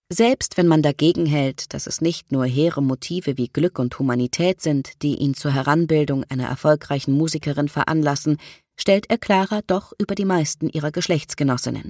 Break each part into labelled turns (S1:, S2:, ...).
S1: Selbst wenn man dagegen hält, dass es nicht nur hehre Motive wie Glück und Humanität sind, die ihn zur Heranbildung einer erfolgreichen Musikerin veranlassen, stellt er Clara doch über die meisten ihrer Geschlechtsgenossinnen.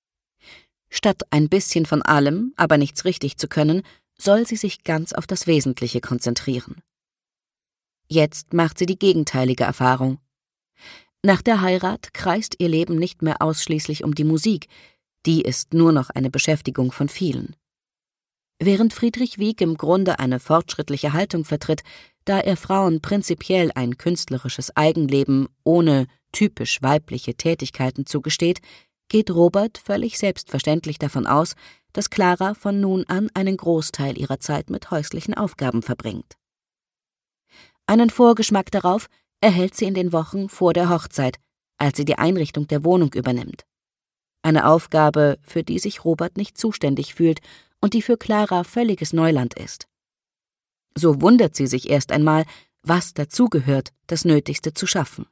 S1: Statt ein bisschen von allem, aber nichts richtig zu können, soll sie sich ganz auf das Wesentliche konzentrieren. Jetzt macht sie die gegenteilige Erfahrung. Nach der Heirat kreist ihr Leben nicht mehr ausschließlich um die Musik, die ist nur noch eine Beschäftigung von vielen. Während Friedrich Wieck im Grunde eine fortschrittliche Haltung vertritt, da er Frauen prinzipiell ein künstlerisches Eigenleben ohne typisch weibliche Tätigkeiten zugesteht, geht Robert völlig selbstverständlich davon aus, dass Clara von nun an einen Großteil ihrer Zeit mit häuslichen Aufgaben verbringt. Einen Vorgeschmack darauf erhält sie in den Wochen vor der Hochzeit, als sie die Einrichtung der Wohnung übernimmt. Eine Aufgabe, für die sich Robert nicht zuständig fühlt und die für Clara völliges Neuland ist. So wundert sie sich erst einmal, was dazugehört, das Nötigste zu schaffen.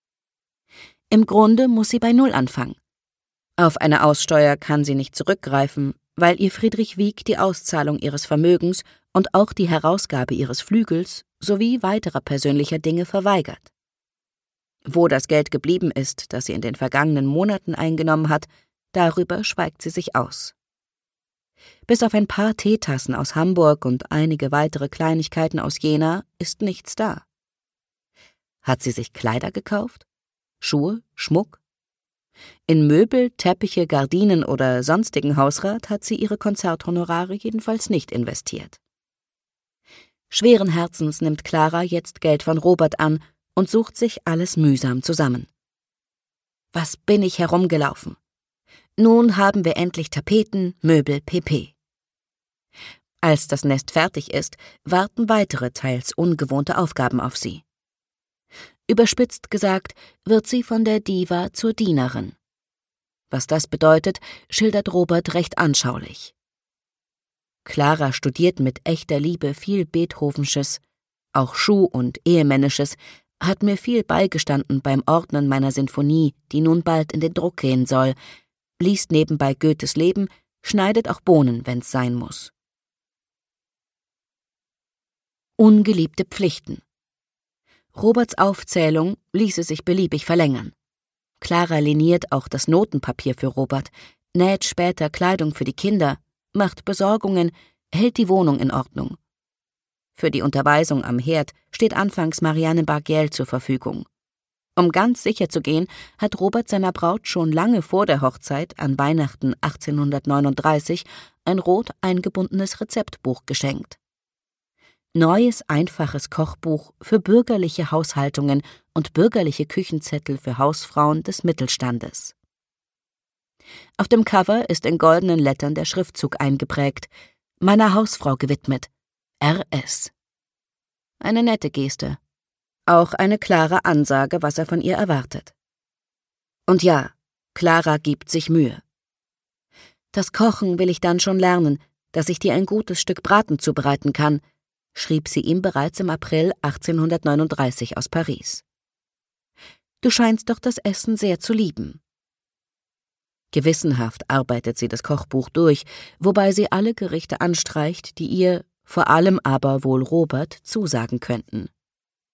S1: Im Grunde muss sie bei Null anfangen. Auf eine Aussteuer kann sie nicht zurückgreifen, weil ihr Friedrich Wieck die Auszahlung ihres Vermögens und auch die Herausgabe ihres Flügels sowie weiterer persönlicher Dinge verweigert. Wo das Geld geblieben ist, das sie in den vergangenen Monaten eingenommen hat, darüber schweigt sie sich aus. Bis auf ein paar Teetassen aus Hamburg und einige weitere Kleinigkeiten aus Jena ist nichts da. Hat sie sich Kleider gekauft? Schuhe? Schmuck? In Möbel, Teppiche, Gardinen oder sonstigen Hausrat hat sie ihre Konzerthonorare jedenfalls nicht investiert. Schweren Herzens nimmt Clara jetzt Geld von Robert an und sucht sich alles mühsam zusammen. Was bin ich herumgelaufen? Nun haben wir endlich Tapeten, Möbel, pp. Als das Nest fertig ist, warten weitere, teils ungewohnte Aufgaben auf sie. Überspitzt gesagt, wird sie von der Diva zur Dienerin. Was das bedeutet, schildert Robert recht anschaulich. Clara studiert mit echter Liebe viel Beethovensches, auch Schuh- und Ehemännisches, hat mir viel beigestanden beim Ordnen meiner Sinfonie, die nun bald in den Druck gehen soll, liest nebenbei Goethes Leben, schneidet auch Bohnen, wenn's sein muss. Ungeliebte Pflichten. Roberts Aufzählung ließe sich beliebig verlängern. Clara liniert auch das Notenpapier für Robert, näht später Kleidung für die Kinder, macht Besorgungen, hält die Wohnung in Ordnung. Für die Unterweisung am Herd steht anfangs Marianne Bargiel zur Verfügung. Um ganz sicher zu gehen, hat Robert seiner Braut schon lange vor der Hochzeit, an Weihnachten 1839, ein rot eingebundenes Rezeptbuch geschenkt. Neues, einfaches Kochbuch für bürgerliche Haushaltungen und bürgerliche Küchenzettel für Hausfrauen des Mittelstandes. Auf dem Cover ist in goldenen Lettern der Schriftzug eingeprägt, meiner Hausfrau gewidmet, R.S. Eine nette Geste. Auch eine klare Ansage, was er von ihr erwartet. Und ja, Clara gibt sich Mühe. Das Kochen will ich dann schon lernen, dass ich dir ein gutes Stück Braten zubereiten kann, schrieb sie ihm bereits im April 1839 aus Paris. Du scheinst doch das Essen sehr zu lieben. Gewissenhaft arbeitet sie das Kochbuch durch, wobei sie alle Gerichte anstreicht, die ihr, vor allem aber wohl Robert, zusagen könnten.